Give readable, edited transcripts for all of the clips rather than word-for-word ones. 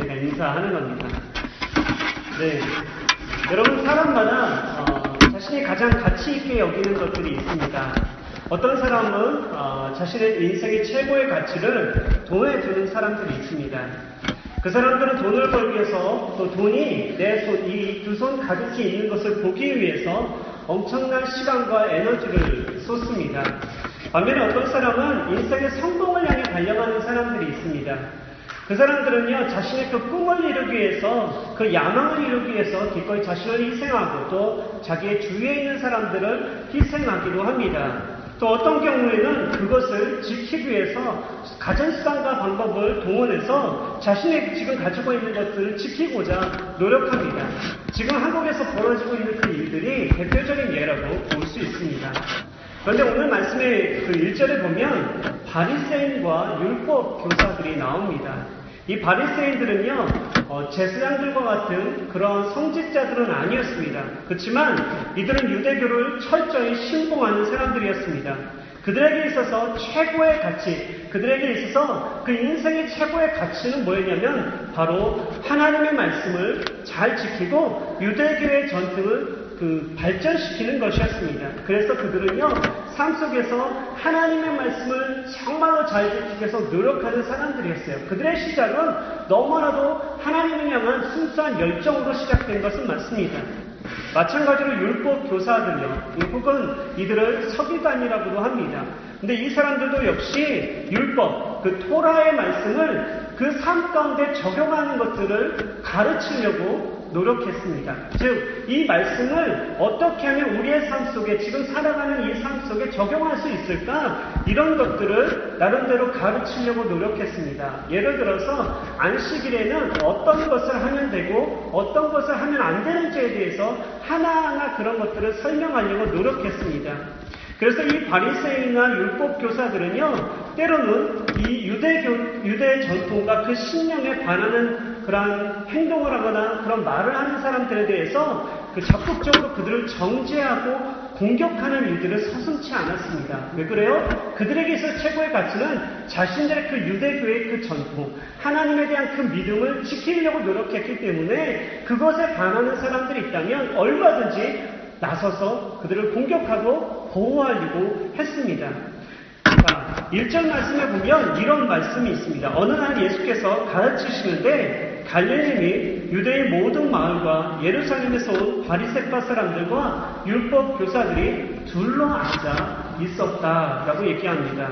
제가 인사하는 겁니다. 네. 여러분, 사람마다 자신이 가장 가치 있게 여기는 것들이 있습니다. 어떤 사람은 자신의 인생의 최고의 가치를 돈에 두는 사람들이 있습니다. 그 사람들은 돈을 벌기 위해서 또 돈이 내 손, 이 두 손 가득히 있는 것을 보기 위해서 엄청난 시간과 에너지를 쏟습니다. 반면에 어떤 사람은 인생의 성공을 향해 달려가는 사람들이 있습니다. 그 사람들은요, 자신의 그 꿈을 이루기 위해서, 그 야망을 이루기 위해서 기꺼이 자신을 희생하고 또 자기의 주위에 있는 사람들을 희생하기도 합니다. 또 어떤 경우에는 그것을 지키기 위해서 가진 수단과 방법을 동원해서 자신이 지금 가지고 있는 것들을 지키고자 노력합니다. 지금 한국에서 벌어지고 있는 그 일들이 대표적인 예라고 볼 수 있습니다. 그런데 오늘 말씀의 그 1절에 보면 바리새인과 율법 교사들이 나옵니다. 이 바리새인들은요, 제사장들과 같은 그런 성직자들은 아니었습니다. 그렇지만 이들은 유대교를 철저히 신봉하는 사람들이었습니다. 그들에게 있어서 최고의 가치, 그들에게 있어서 그 인생의 최고의 가치는 뭐였냐면 바로 하나님의 말씀을 잘 지키고 유대교의 전통을 발전시키는 것이었습니다. 그래서 그들은요, 삶 속에서 하나님의 말씀을 정말로 잘 지키기 위해서 노력하는 사람들이었어요. 그들의 시작은 너무나도 하나님을 향한 순수한 열정으로 시작된 것은 맞습니다. 마찬가지로 율법 교사들요, 혹은 이들을 서기관이라고도 합니다. 근데 이 사람들도 역시 율법, 그 토라의 말씀을 그 삶 가운데 적용하는 것들을 가르치려고 노력했습니다. 즉, 이 말씀을 어떻게 하면 우리의 삶 속에, 지금 살아가는 이 삶 속에 적용할 수 있을까? 이런 것들을 나름대로 가르치려고 노력했습니다. 예를 들어서 안식일에는 어떤 것을 하면 되고 어떤 것을 하면 안 되는지에 대해서 하나하나 그런 것들을 설명하려고 노력했습니다. 그래서 이 바리새인이나 율법 교사들은요, 때로는 이 유대 전통과 그 신념에 반하는 그런 행동을 하거나 그런 말을 하는 사람들에 대해서 적극적으로 그들을 정죄하고 공격하는 일들을 서슴지 않았습니다. 왜 그래요? 그들에게 있어 최고의 가치는 자신들의 그 유대교의 그 전통, 하나님에 대한 그 믿음을 지키려고 노력했기 때문에 그것에 반하는 사람들이 있다면 얼마든지 나서서 그들을 공격하고 보호하려고 했습니다. 자, 1절 말씀에 보면 이런 말씀이 있습니다. 어느 날 예수께서 가르치시는데 갈릴리 및 유대의 모든 마을과 예루살렘에서 온 바리새파 사람들과 율법 교사들이 둘러앉아 있었다라고 얘기합니다.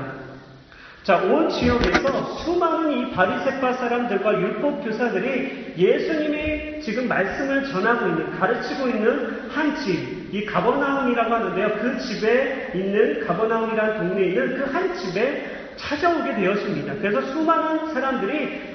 자, 온 지역에서 수많은 이 바리새파 사람들과 율법 교사들이 예수님이 지금 말씀을 전하고 있는, 가르치고 있는 한 집, 이 가버나움이라고 하는데요. 그 집에 있는, 가버나움이라는 동네에 있는 그 한 집에 찾아오게 되었습니다. 그래서 수많은 사람들이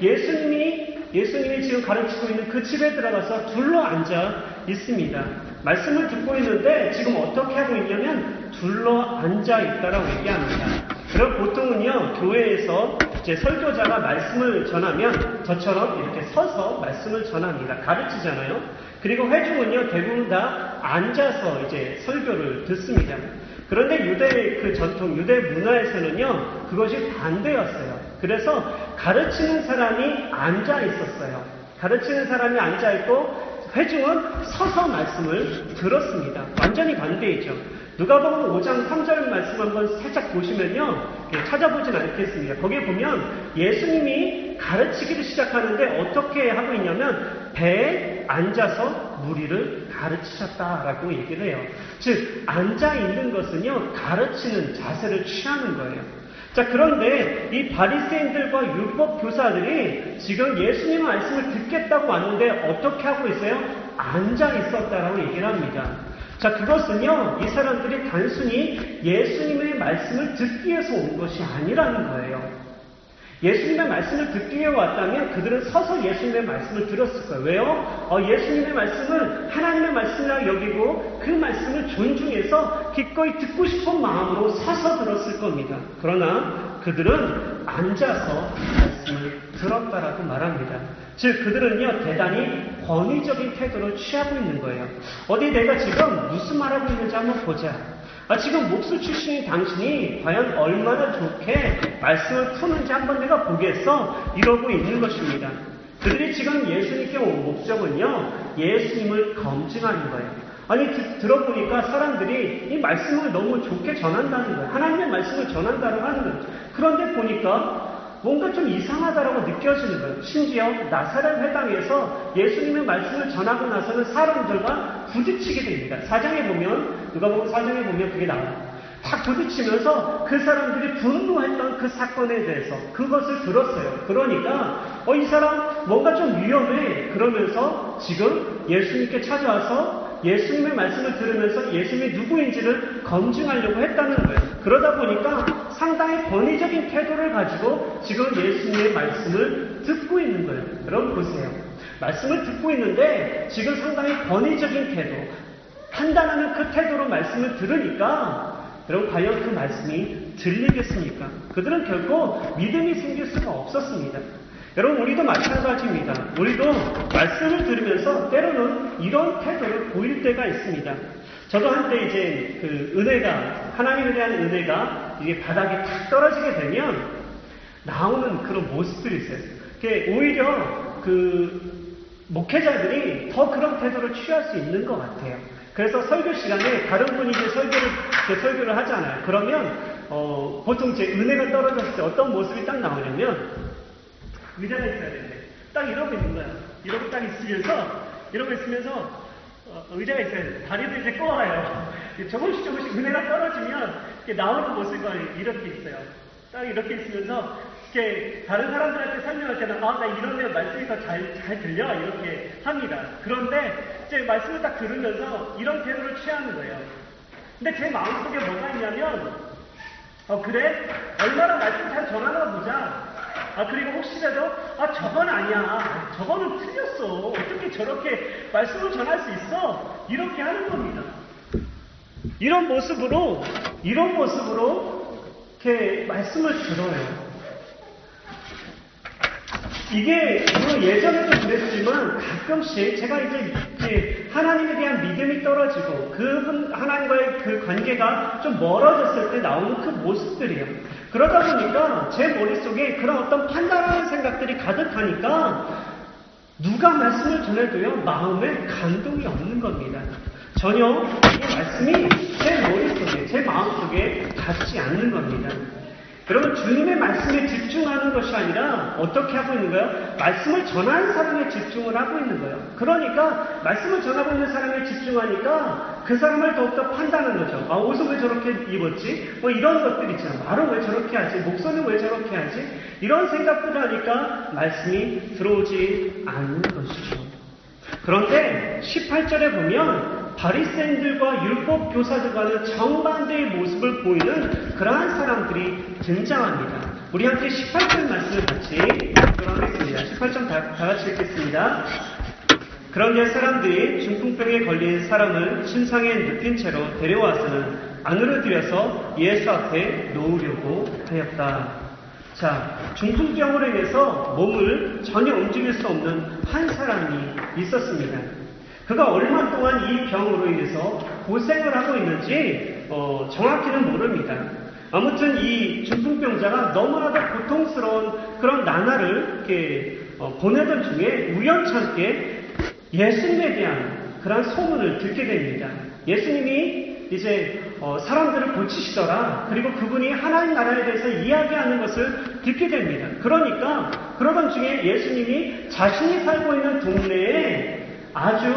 예수님이 지금 가르치고 있는 그 집에 들어가서 둘러앉아 있습니다. 말씀을 듣고 있는데 지금 어떻게 하고 있냐면 둘러앉아 있다라고 얘기합니다. 그럼 보통은요, 교회에서 이제 설교자가 말씀을 전하면 저처럼 이렇게 서서 말씀을 전합니다. 가르치잖아요. 그리고 회중은요, 대부분 다 앉아서 이제 설교를 듣습니다. 그런데 유대 그 전통, 유대 문화에서는요, 그것이 반대였어요. 그래서 가르치는 사람이 앉아 있었어요. 가르치는 사람이 앉아 있고 회중은 서서 말씀을 들었습니다. 완전히 반대이죠. 누가복음 5장 3절 말씀 한번 살짝 보시면요, 찾아보진 않겠습니다. 거기에 보면 예수님이 가르치기를 시작하는데 어떻게 하고 있냐면 배에 앉아서 무리를 가르치셨다라고 얘기를 해요. 즉, 앉아 있는 것은요, 가르치는 자세를 취하는 거예요. 자, 그런데 이 바리새인들과 율법 교사들이 지금 예수님의 말씀을 듣겠다고 왔는데 어떻게 하고 있어요? 앉아 있었다라고 얘기를 합니다. 자, 그것은요, 이 사람들이 단순히 예수님의 말씀을 듣기 위해서 온 것이 아니라는 거예요. 예수님의 말씀을 듣기 위해 왔다면 그들은 서서 예수님의 말씀을 들었을 거예요. 왜요? 예수님의 말씀을 하나님의 말씀이라고 여기고 그 말씀을 존중해서 기꺼이 듣고 싶은 마음으로 서서 들었을 겁니다. 그러나 그들은 앉아서 말씀을 들었다라고 말합니다. 즉, 그들은요, 대단히 권위적인 태도를 취하고 있는 거예요. 어디 내가 지금 무슨 말하고 있는지 한번 보자. 지금 목수 출신인 당신이 과연 얼마나 좋게 말씀을 푸는지 한번 내가 보겠어? 이러고 있는 것입니다. 그들이 지금 예수님께 온 목적은요, 예수님을 검증하는 거예요. 아니, 들어보니까 사람들이 이 말씀을 너무 좋게 전한다는 거예요. 하나님의 말씀을 전한다고 하는 거예요. 그런데 보니까 뭔가 좀 이상하다라고 느껴지는 거예요. 심지어 나사렛 회당에서 예수님의 말씀을 전하고 나서는 사람들과 부딪히게 됩니다. 사장에 보면, 누가복음 4장에 보면 그게 나와요. 다 부딪히면서 그 사람들이 분노했던 그 사건에 대해서 그것을 들었어요. 그러니까 이 사람 뭔가 좀 위험해. 그러면서 지금 예수님께 찾아와서 예수님의 말씀을 들으면서 예수님이 누구인지를 검증하려고 했다는 거예요. 그러다 보니까 상당히 권위적인 태도를 가지고 지금 예수님의 말씀을 듣고 있는 거예요. 여러분 보세요. 말씀을 듣고 있는데 지금 상당히 권위적인 태도, 판단하는 그 태도로 말씀을 들으니까 여러분 과연 그 말씀이 들리겠습니까? 그들은 결코 믿음이 생길 수가 없었습니다. 여러분 우리도 마찬가지입니다. 우리도 말씀을 들으면서 때로는 이런 태도를 보일 때가 있습니다. 저도 한때 이제 그 은혜가, 하나님에 대한 은혜가 이게 바닥에 탁 떨어지게 되면 나오는 그런 모습들이 있어요. 오히려 그 목회자들이 더 그런 태도를 취할 수 있는 것 같아요. 그래서 설교 시간에 다른 분이 이제 설교를 하잖아요. 그러면 보통 이제 은혜가 떨어졌을 때 어떤 모습이 딱 나오냐면 의자가 있어야 되는데 딱 이러고 있는 거야. 이러고 딱 있으면서 의자가 있어야 돼. 다리도 이제 꼬아요. 조금씩 은혜가 떨어지면 나오는 모습이 이렇게 있어요. 딱 이렇게 있으면서 이렇게 다른 사람들한테 설명할 때는 나 이런 데 말씀이 더 잘 들려 이렇게 합니다. 그런데 이제 말씀을 딱 들으면서 이런 태도를 취하는 거예요. 근데 제 마음속에 뭐가 있냐면 그래? 얼마나 말씀 잘 전하나 보자. 그리고 혹시라도 저건 아니야. 저거는 틀렸어. 어떻게 저렇게 말씀을 전할 수 있어? 이렇게 하는 겁니다. 이런 모습으로 이렇게 말씀을 들어요. 이게 물론 예전에도 그랬지만 가끔씩 제가 이제 하나님에 대한 믿음이 떨어지고 그분 하나님과의 그 관계가 좀 멀어졌을 때 나오는 그 모습들이에요. 그러다 보니까 제 머릿속에 그런 어떤 판단하는 생각들이 가득하니까 누가 말씀을 전해도요 마음에 감동이 없는 겁니다. 전혀 이 말씀이 제 머릿속에, 제 마음속에 닿지 않는 겁니다. 여러분 주님의 말씀에 집중하는 것이 아니라 어떻게 하고 있는 거예요? 말씀을 전하는 사람에 집중을 하고 있는 거예요. 그러니까 말씀을 전하고 있는 사람에 집중하니까 그 사람을 더욱더 판단하는 거죠. 옷은 왜 저렇게 입었지? 이런 것들 있잖아요. 말은 왜 저렇게 하지? 목소리는 왜 저렇게 하지? 이런 생각들을 하니까 말씀이 들어오지 않는 것이죠. 그런데 18절에 보면 바리새인들과 율법 교사들과는 정반대의 모습을 보이는 그러한 사람들이 등장합니다. 우리 함께 18절 말씀을 같이 읽어보겠습니다. 18절 다 같이 읽겠습니다. 그런 옛 사람들이 중풍병에 걸린 사람을 침상에 눕힌 채로 데려와서는 안으로 들여서 예수 앞에 놓으려고 하였다. 자, 중풍병으로 인해서 몸을 전혀 움직일 수 없는 한 사람이 있었습니다. 그가 얼마 동안 이 병으로 인해서 고생을 하고 있는지 정확히는 모릅니다. 아무튼 이 중풍병자가 너무나도 고통스러운 그런 나날을 이렇게 보내던 중에 우연찮게 예수님에 대한 그런 소문을 듣게 됩니다. 예수님이 이제 사람들을 고치시더라. 그리고 그분이 하나님 나라에 대해서 이야기하는 것을 듣게 됩니다. 그러니까 그러던 중에 예수님이 자신이 살고 있는 동네에 아주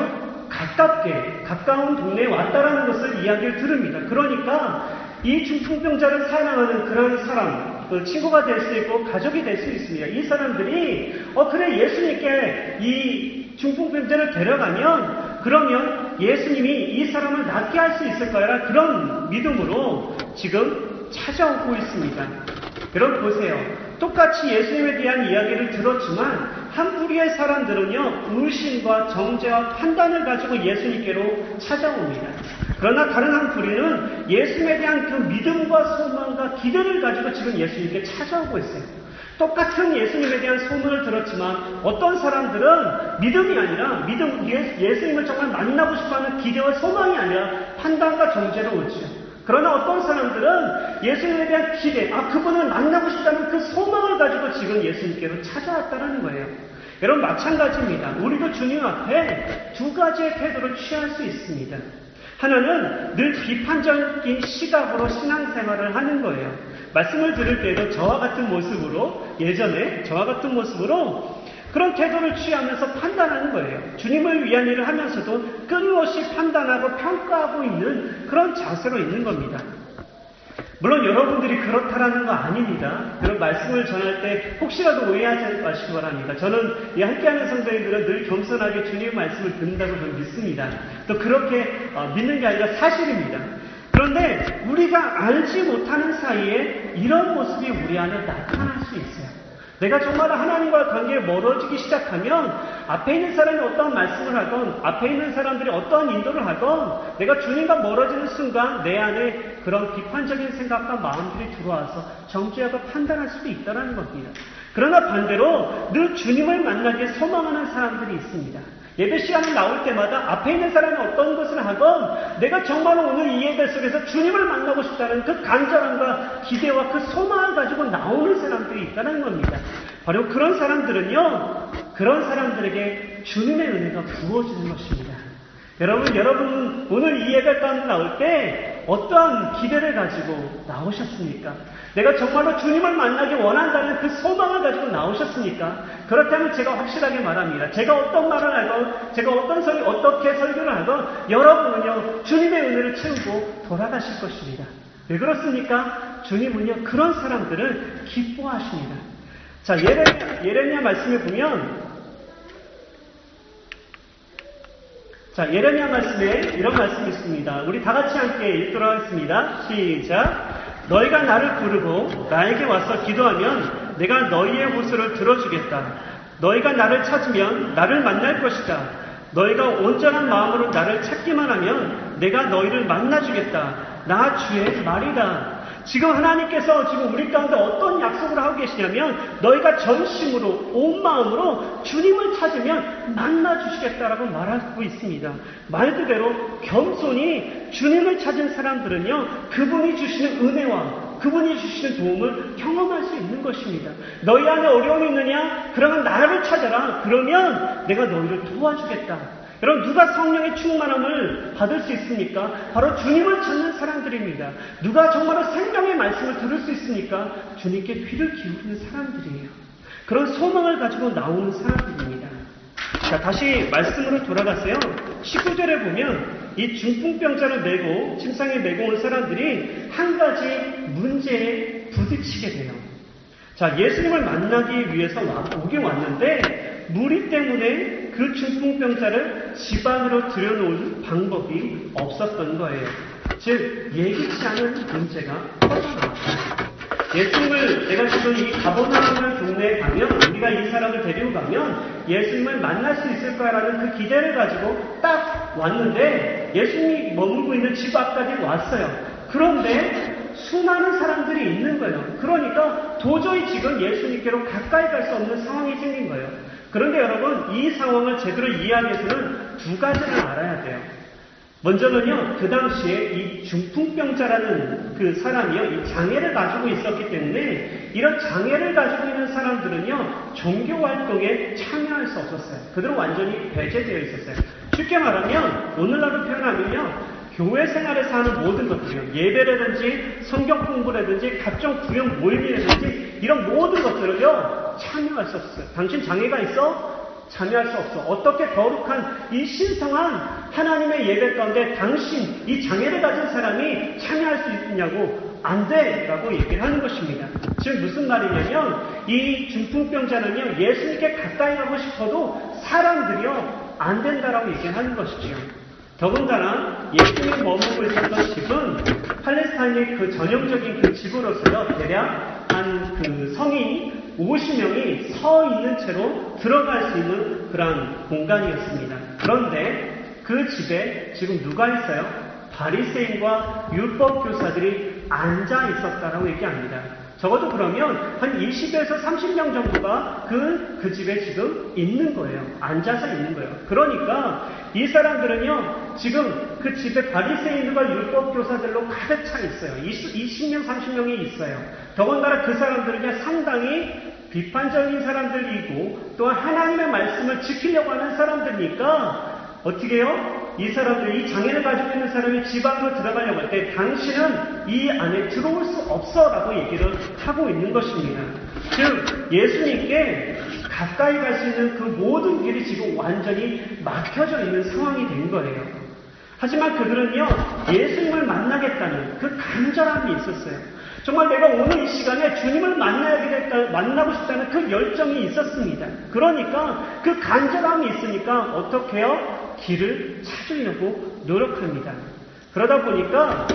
가까운 동네에 왔다라는 것을 이야기를 들읍니다. 그러니까 이 중풍병자를 사랑하는 그런 사람, 친구가 될 수 있고 가족이 될 수 있습니다. 이 사람들이 그래 예수님께 이 중풍병자를 데려가면 그러면 예수님이 이 사람을 낫게 할 수 있을 거라 그런 믿음으로 지금 찾아오고 있습니다. 여러분 보세요. 똑같이 예수님에 대한 이야기를 들었지만 한 부류의 사람들은요 의심과 정죄와 판단을 가지고 예수님께로 찾아옵니다. 그러나 다른 한 부류는 예수님에 대한 그 믿음과 소망과 기대를 가지고 지금 예수님께 찾아오고 있어요. 똑같은 예수님에 대한 소문을 들었지만 어떤 사람들은 믿음이 아니라 예수님을 정말 만나고 싶어하는 기대와 소망이 아니라 판단과 정죄로 오죠. 그러나 어떤 사람들은 예수님에 대한 기대, 그분을 만나고 싶다는 그 소망을 가지고 지금 예수님께로 찾아왔다는 거예요. 여러분 마찬가지입니다. 우리도 주님 앞에 두 가지의 태도를 취할 수 있습니다. 하나는 늘 비판적인 시각으로 신앙생활을 하는 거예요. 말씀을 들을 때도 저와 같은 모습으로, 예전에 저와 같은 모습으로 그런 태도를 취하면서 판단하는 거예요. 주님을 위한 일을 하면서도 끊임없이 판단하고 평가하고 있는 그런 자세로 있는 겁니다. 물론 여러분들이 그렇다라는 거 아닙니다. 그런 말씀을 전할 때 혹시라도 오해하지 마시기 바랍니다. 저는 이 함께하는 성도님들은 늘 겸손하게 주님의 말씀을 듣는다고 저는 믿습니다. 또 그렇게 믿는 게 아니라 사실입니다. 그런데 우리가 알지 못하는 사이에 이런 모습이 우리 안에 나타날 수 있어요. 내가 정말 하나님과 관계에 멀어지기 시작하면 앞에 있는 사람이 어떠한 말씀을 하건 앞에 있는 사람들이 어떠한 인도를 하건 내가 주님과 멀어지는 순간 내 안에 그런 비판적인 생각과 마음들이 들어와서 정죄하고 판단할 수도 있다는 겁니다. 그러나 반대로 늘 주님을 만나기에 소망하는 사람들이 있습니다. 예배 시간에 나올 때마다 앞에 있는 사람이 어떤 것을 하건 내가 정말 오늘 이 예배 속에서 주님을 만나고 싶다는 그 간절함과 기대와 그 소망을 가지고 나오는 사람들이 있다는 겁니다. 바로 그런 사람들은요, 그런 사람들에게 주님의 은혜가 부어지는 것입니다. 여러분 오늘 이 예배 가운데 나올 때 어떠한 기대를 가지고 나오셨습니까? 내가 정말로 주님을 만나기 원한다는 그 소망을 가지고 나오셨습니까? 그렇다면 제가 확실하게 말합니다. 제가 어떤 말을 하건, 제가 어떻게 설교를 하건, 여러분은요, 주님의 은혜를 채우고 돌아가실 것입니다. 왜 그렇습니까? 주님은요, 그런 사람들을 기뻐하십니다. 자, 예레미야 말씀에 보면, 자, 예레미야 말씀에 이런 말씀이 있습니다. 우리 다 같이 함께 읽도록 하겠습니다. 시작. 너희가 나를 부르고 나에게 와서 기도하면 내가 너희의 호소를 들어주겠다. 너희가 나를 찾으면 나를 만날 것이다. 너희가 온전한 마음으로 나를 찾기만 하면 내가 너희를 만나주겠다. 나 주의 말이다. 지금 하나님께서 지금 우리 가운데 어떤 약속을 하고 계시냐면 너희가 전심으로 온 마음으로 주님을 찾으면 만나주시겠다라고 말하고 있습니다. 말 그대로 겸손히 주님을 찾은 사람들은요, 그분이 주시는 은혜와 그분이 주시는 도움을 경험할 수 있는 것입니다. 너희 안에 어려움이 있느냐? 그러면 나를 찾아라. 그러면 내가 너희를 도와주겠다. 여러분, 누가 성령의 충만함을 받을 수 있습니까? 바로 주님을 찾는 사람들입니다. 누가 정말로 생명의 말씀을 들을 수 있습니까? 주님께 귀를 기울이는 사람들이에요. 그런 소망을 가지고 나오는 사람들입니다. 자, 다시 말씀으로 돌아가세요. 19절에 보면 이 중풍병자를 메고 침상에 메고 온 사람들이 한 가지 문제에 부딪히게 돼요. 자, 예수님을 만나기 위해서 오긴 왔는데 무리 때문에 그 중풍병자를 집 안으로 들여놓을 방법이 없었던 거예요. 즉, 예기치 않은 문제가 터져나왔어요. 예수님을 내가 지금 이 가버나움을 동네에 가면 우리가 이 사람을 데리고 가면 예수님을 만날 수 있을 거라는 그 기대를 가지고 딱 왔는데 예수님이 머물고 있는 집 앞까지 왔어요. 그런데 수많은 사람들이 있는 거예요. 그러니까 도저히 지금 예수님께로 가까이 갈 수 없는 상황이 생긴 거예요. 그런데 여러분, 이 상황을 제대로 이해하기 위해서는 두 가지를 알아야 돼요. 먼저는요, 그 당시에 이 중풍병자라는 그 사람이요, 이 장애를 가지고 있었기 때문에 이런 장애를 가지고 있는 사람들은요, 종교 활동에 참여할 수 없었어요. 그들은 완전히 배제되어 있었어요. 쉽게 말하면 오늘날로 표현하면요, 교회 생활에서 하는 모든 것들이요, 예배라든지 성경 공부라든지 각종 구역 모임이라든지 이런 모든 것들을요 참여할 수 없어요. 당신 장애가 있어? 참여할 수 없어. 어떻게 거룩한 이 신성한 하나님의 예배 가운데 당신, 이 장애를 가진 사람이 참여할 수 있냐고? 안 돼! 라고 얘기를 하는 것입니다. 즉 무슨 말이냐면 이 중풍병자는요, 예수님께 가까이 가고 싶어도 사람들이요 안 된다라고 얘기를 하는 것이죠. 더군다나 예수님이 머물고 있었던 집은 팔레스타인의 그 전형적인 그 집으로서요, 대략 한 그 성인 50명이 서 있는 채로 들어갈 수 있는 그런 공간이었습니다. 그런데 그 집에 지금 누가 있어요? 바리새인과 율법교사들이 앉아 있었다라고 얘기합니다. 적어도 그러면 한 20에서 30명 정도가 그 집에 지금 있는 거예요. 앉아서 있는 거예요. 그러니까 이 사람들은요, 지금 그 집에 바리새인들과 율법교사들로 가득 차 있어요. 20명, 30명이 있어요. 더군다나 그 사람들은요, 상당히 비판적인 사람들이고 또한 하나님의 말씀을 지키려고 하는 사람들이니까 어떻게 해요? 이 사람들이, 이 장애를 가지고 있는 사람이 집 안으로 들어가려고 할 때 당신은 이 안에 들어올 수 없어 라고 얘기를 하고 있는 것입니다. 즉 예수님께 가까이 갈 수 있는 그 모든 길이 지금 완전히 막혀져 있는 상황이 된 거예요. 하지만 그들은요, 예수님을 만나겠다는 그 간절함이 있었어요. 정말 내가 오늘 이 시간에 주님을 만나고 싶다는 그 열정이 있었습니다. 그러니까 그 간절함이 있으니까 어떻게 해요? 길을 찾으려고 노력합니다. 그러다 보니까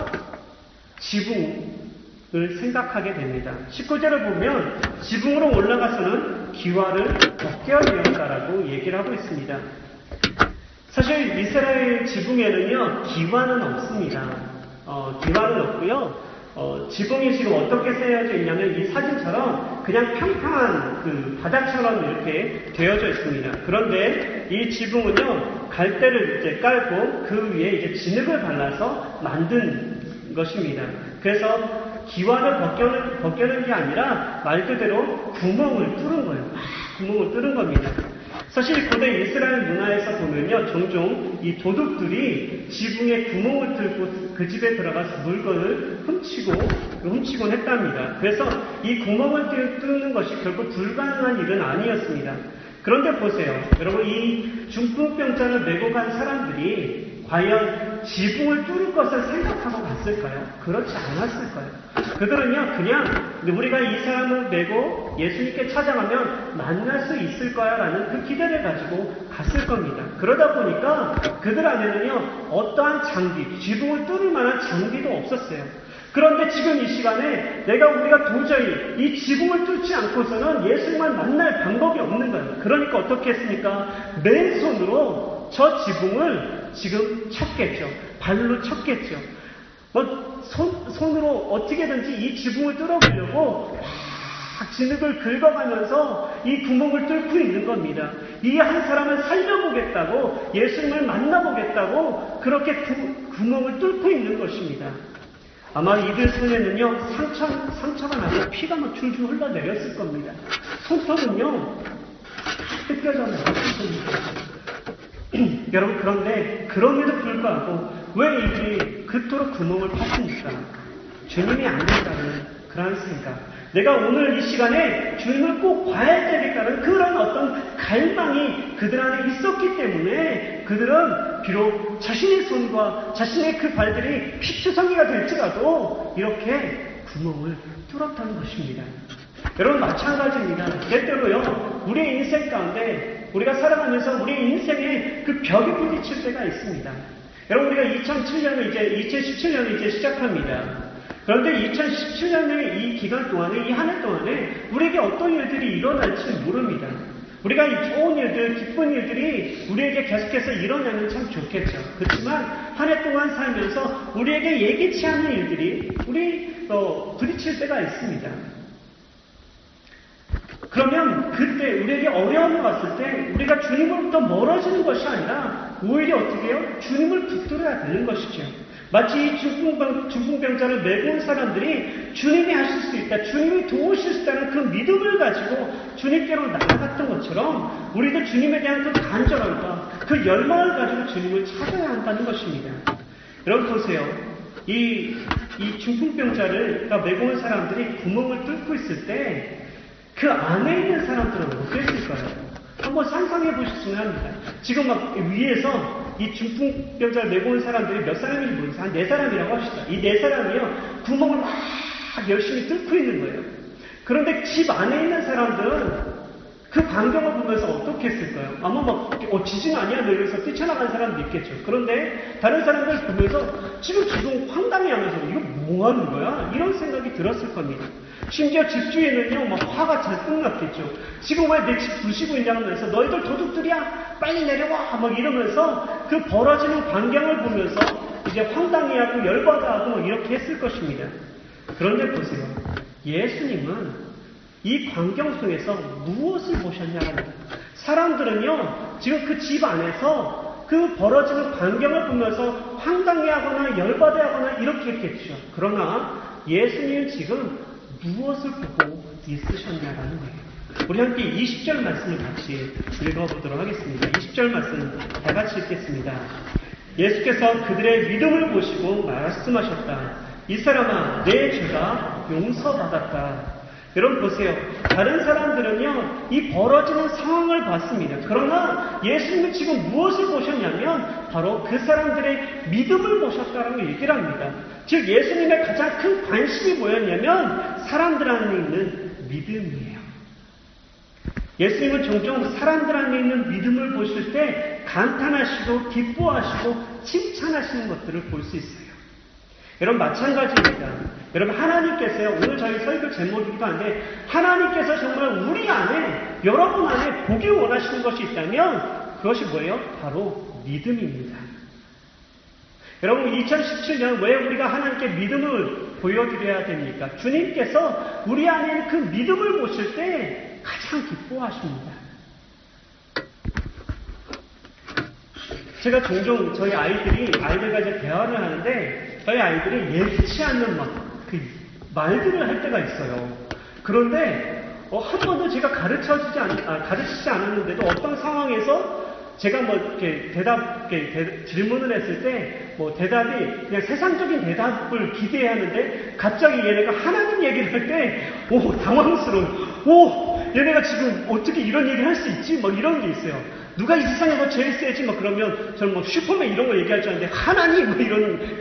지붕을 생각하게 됩니다. 19절을 보면 지붕으로 올라가서는 기와를 벗겨내었다라고 얘기를 하고 있습니다. 사실 이스라엘 지붕에는요, 기와는 없습니다. 기와는 없고요. 지붕이 지금 어떻게 쓰여져 있냐면 이 사진처럼 그냥 평평한 그 바닥처럼 이렇게 되어져 있습니다. 그런데 이 지붕은요, 갈대를 이제 깔고 그 위에 이제 진흙을 발라서 만든 것입니다. 그래서 기와를 벗겨낸 게 아니라 말 그대로 구멍을 뚫은 거예요. 구멍을 뚫은 겁니다. 사실 고대 이스라엘 문화에서 보면요, 종종 이 도둑들이 지붕에 구멍을 뚫고 그 집에 들어가서 물건을 훔치곤 했답니다. 그래서 이 구멍을 뚫는 것이 결국 불가능한 일은 아니었습니다. 그런데 보세요. 여러분, 이 중풍병자를 메고 간 사람들이 과연 지붕을 뚫을 것을 생각하고 갔을까요? 그렇지 않았을까요? 그들은요, 그냥 우리가 이 사람을 메고 예수님께 찾아가면 만날 수 있을 거야 라는 그 기대를 가지고 갔을 겁니다. 그러다 보니까 그들 안에는요, 어떠한 장비, 지붕을 뚫을 만한 장비도 없었어요. 그런데 지금 이 시간에 우리가 도저히 이 지붕을 뚫지 않고서는 예수님을 만날 방법이 없는 거예요. 그러니까 어떻게 했습니까? 맨손으로 저 지붕을 지금 쳤겠죠. 발로 쳤겠죠. 손으로 어떻게든지 이 지붕을 뚫어보려고 진흙을 긁어가면서 이 구멍을 뚫고 있는 겁니다. 이 한 사람을 살려보겠다고, 예수님을 만나보겠다고 그렇게 구멍을 뚫고 있는 것입니다. 아마 이들 손에는요, 상처가 나서 피가 막 줄줄 흘러내렸을 겁니다. 손톱은요, 뜯겨져 나왔을 겁니다. 여러분, 그런데 그럼에도 불구하고 왜 이들이 그토록 구멍을 팠습니까? 주님이 아니라는 그런 생각. 내가 오늘 이 시간에 주님을 꼭 봐야 되겠다는 그런 어떤 갈망이 그들 안에 있었기 때문에 그들은 비록 자신의 손과 자신의 그 발들이 피투성이가 될지라도 이렇게 구멍을 뚫었다는 것입니다. 여러분, 마찬가지입니다. 때때로요, 우리의 인생 가운데 우리가 살아가면서 우리의 인생에 그 벽에 부딪힐 때가 있습니다. 여러분, 우리가 2017년을 이제 시작합니다. 그런데 2017년의 이 기간 동안에, 이 한 해 동안에 우리에게 어떤 일들이 일어날지 모릅니다. 우리가 이 좋은 일들, 기쁜 일들이 우리에게 계속해서 일어나면 참 좋겠죠. 그렇지만 한 해 동안 살면서 우리에게 예기치 않은 일들이 부딪힐 때가 있습니다. 그러면 그때 우리에게 어려움이 왔을 때 우리가 주님으로부터 멀어지는 것이 아니라 오히려 어떻게 해요? 주님을 붙들어야 되는 것이죠. 마치 이 중풍병자를 메고 온 사람들이 주님이 하실 수 있다, 주님이 도우실 수 있다는 그 믿음을 가지고 주님께로 나아갔던 것처럼 우리도 주님에 대한 그 간절함과 그 열망을 가지고 주님을 찾아야 한다는 것입니다. 여러분 보세요. 이 중풍병자를 메고 온 사람들이 구멍을 뚫고 있을 때 그 안에 있는 사람들은 어땠을까요? 한번 상상해 보셨으면 합니다. 지금 막 위에서 이 중풍병자를 메고 온 사람들이 몇 사람인지 모르겠어요. 한 4사람이라고 합시다. 이 4사람이요, 구멍을 막 열심히 뚫고 있는 거예요. 그런데 집 안에 있는 사람들은 그 광경을 보면서 어떻게 했을까요? 아마 막 지진 아니야? 이러면서 뛰쳐나간 사람도 있겠죠. 그런데 다른 사람들 보면서 지금 황당해하면서 이거 뭐 하는 거야? 이런 생각이 들었을 겁니다. 심지어 집주인은요, 막 화가 잔뜩 났겠죠. 지금 왜 내 집 부시고 있냐면서 너희들 도둑들이야, 빨리 내려와, 막 이러면서 그 벌어지는 광경을 보면서 이제 황당해하고 열받아하고 이렇게 했을 것입니다. 그런데 보세요, 예수님은 이 광경 속에서 무엇을 보셨냐고요. 사람들은요, 지금 그 집 안에서 그 벌어지는 광경을 보면서 황당해하거나 열받아하거나 이렇게 했겠죠. 그러나 예수님은 지금 무엇을 보고 있으셨냐라는 거예요. 우리 함께 20절 말씀을 같이 읽어보도록 하겠습니다. 20절 말씀 다 같이 읽겠습니다. 예수께서 그들의 믿음을 보시고 말씀하셨다. 이 사람아, 내 죄가 용서받았다. 여러분 보세요. 다른 사람들은요, 이 벌어지는 상황을 봤습니다. 그러나 예수님은 지금 무엇을 보셨냐면 바로 그 사람들의 믿음을 보셨다라고 얘기를 합니다. 즉 예수님의 가장 큰 관심이 뭐였냐면 사람들 안에 있는 믿음이에요. 예수님은 종종 사람들 안에 있는 믿음을 보실 때 감탄하시고 기뻐하시고 칭찬하시는 것들을 볼 수 있어요. 여러분 마찬가지입니다. 여러분 하나님께서요, 오늘 저희 설교 제목이기도 한데 하나님께서 정말 우리 안에, 여러분 안에 보기 원하시는 것이 있다면 그것이 뭐예요? 바로 믿음입니다. 여러분 2017년 왜 우리가 하나님께 믿음을 보여드려야 됩니까? 주님께서 우리 안에 있는 그 믿음을 보실 때 가장 기뻐하십니다. 제가 종종 저희 아이들과 이제 대화를 하는데 저희 아이들이 예기치 않는 그 말들을 할 때가 있어요. 그런데 한 번도 제가 가르치지 않았는데도 어떤 상황에서 제가 이렇게 질문을 했을 때 대답이 그냥 세상적인 대답을 기대하는데 갑자기 얘네가 하나님 얘기를 할 때 당황스러워. 얘네가 지금 어떻게 이런 얘기를 할 수 있지? 이런 게 있어요. 누가 이 세상에서 제일 세지? 그러면 저는 슈퍼맨 이런 거 얘기할 줄 아는데 하나님 이러면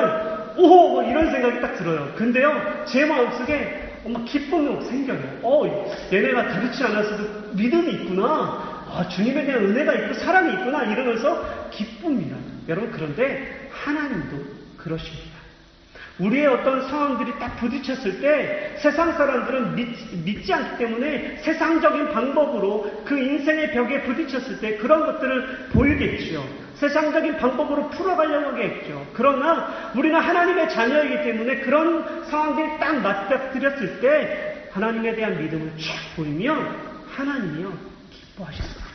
이런 생각이 딱 들어요. 근데요, 제 마음속에 기쁨이 생겨요. 얘네가 가르치지 않았어도 믿음이 있구나. 주님에 대한 은혜가 있고 사랑이 있구나. 이러면서 기쁩니다. 여러분, 그런데 하나님도 그러십니다. 우리의 어떤 상황들이 딱 부딪혔을 때 세상 사람들은 믿지 않기 때문에 세상적인 방법으로 그 인생의 벽에 부딪혔을 때 그런 것들을 보이겠죠. 세상적인 방법으로 풀어가려고 하겠죠. 그러나 우리는 하나님의 자녀이기 때문에 그런 상황들이 딱 맞닥뜨렸을 때 하나님에 대한 믿음을 쫙 보이면 하나님이요 기뻐하셨습니다.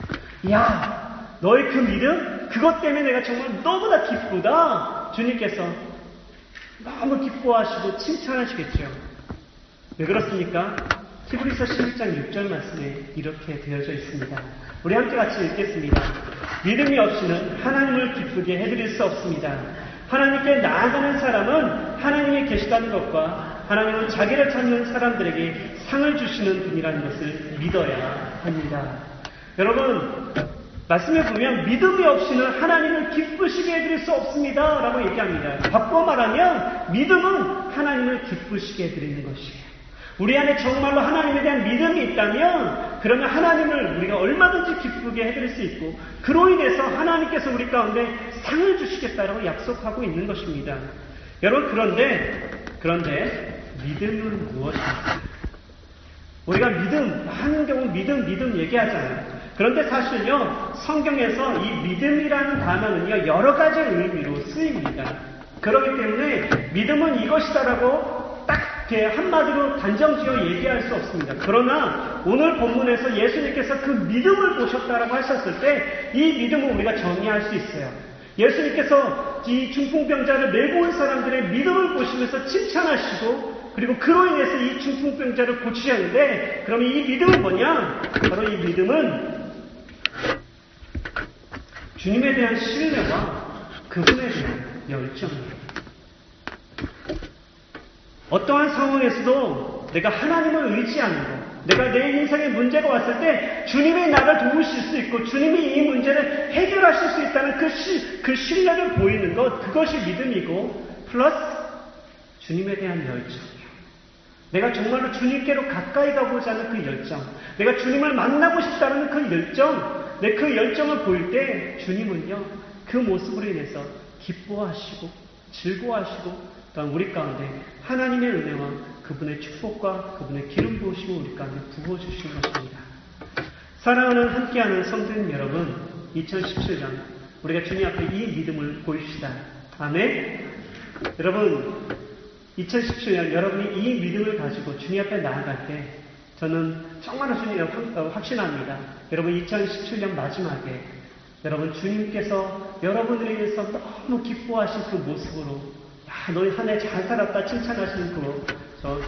야, 너의 그 믿음? 그것 때문에 내가 정말 너무나 기쁘다. 주님께서 너무 기뻐하시고 칭찬하시겠죠. 왜 그렇습니까? 히브리서 11장 6절 말씀에 이렇게 되어져 있습니다. 우리 함께 같이 읽겠습니다. 믿음이 없이는 하나님을 기쁘게 해드릴 수 없습니다. 하나님께 나아가는 사람은 하나님이 계시다는 것과 하나님은 자기를 찾는 사람들에게 상을 주시는 분이라는 것을 믿어야 합니다. 여러분, 말씀에 보면 믿음이 없이는 하나님을 기쁘시게 해드릴 수 없습니다 라고 얘기합니다. 바꿔 말하면 믿음은 하나님을 기쁘시게 해드리는 것이에요. 우리 안에 정말로 하나님에 대한 믿음이 있다면 그러면 하나님을 우리가 얼마든지 기쁘게 해드릴 수 있고 그로 인해서 하나님께서 우리 가운데 상을 주시겠다라고 약속하고 있는 것입니다. 여러분, 그런데 믿음은 무엇입니까? 우리가 많은 경우 믿음 얘기하잖아요. 그런데 사실요, 성경에서 이 믿음이라는 단어는요, 여러 가지 의미로 쓰입니다. 그렇기 때문에 믿음은 이것이다라고 딱 한마디로 단정지어 얘기할 수 없습니다. 그러나 오늘 본문에서 예수님께서 그 믿음을 보셨다라고 하셨을 때 이 믿음을 우리가 정의할 수 있어요. 예수님께서 이 중풍병자를 메고 온 사람들의 믿음을 보시면서 칭찬하시고 그리고 그로 인해서 이 중풍병자를 고치셨는데 그러면 이 믿음은 뭐냐? 바로 이 믿음은 주님에 대한 신뢰와 그분에 대한 열정이에요. 어떠한 상황에서도 내가 하나님을 의지하는 것, 내가 내 인생에 문제가 왔을 때 주님이 나를 도우실 수 있고 주님이 이 문제를 해결하실 수 있다는 그 신뢰를 보이는 것, 그것이 믿음이고 플러스 주님에 대한 열정이에요. 내가 정말로 주님께로 가까이 가고자 하는 그 열정, 내가 주님을 만나고 싶다는 그 열정, 그 열정을 보일 때 주님은요 그 모습으로 인해서 기뻐하시고 즐거워하시고 또한 우리 가운데 하나님의 은혜와 그분의 축복과 그분의 기름 부으심을 우리 가운데 부어주시는 것입니다. 사랑하는 함께하는 성도님 여러분, 2017년 우리가 주님 앞에 이 믿음을 보입시다. 아멘. 여러분, 2017년 여러분이 이 믿음을 가지고 주님 앞에 나아갈 때 저는 정말로 주님 확신합니다. 여러분 2017년 마지막에 여러분 주님께서 여러분을 위해서 너무 기뻐하신 그 모습으로 야, 너희 한 해 잘 살았다 칭찬하시는 그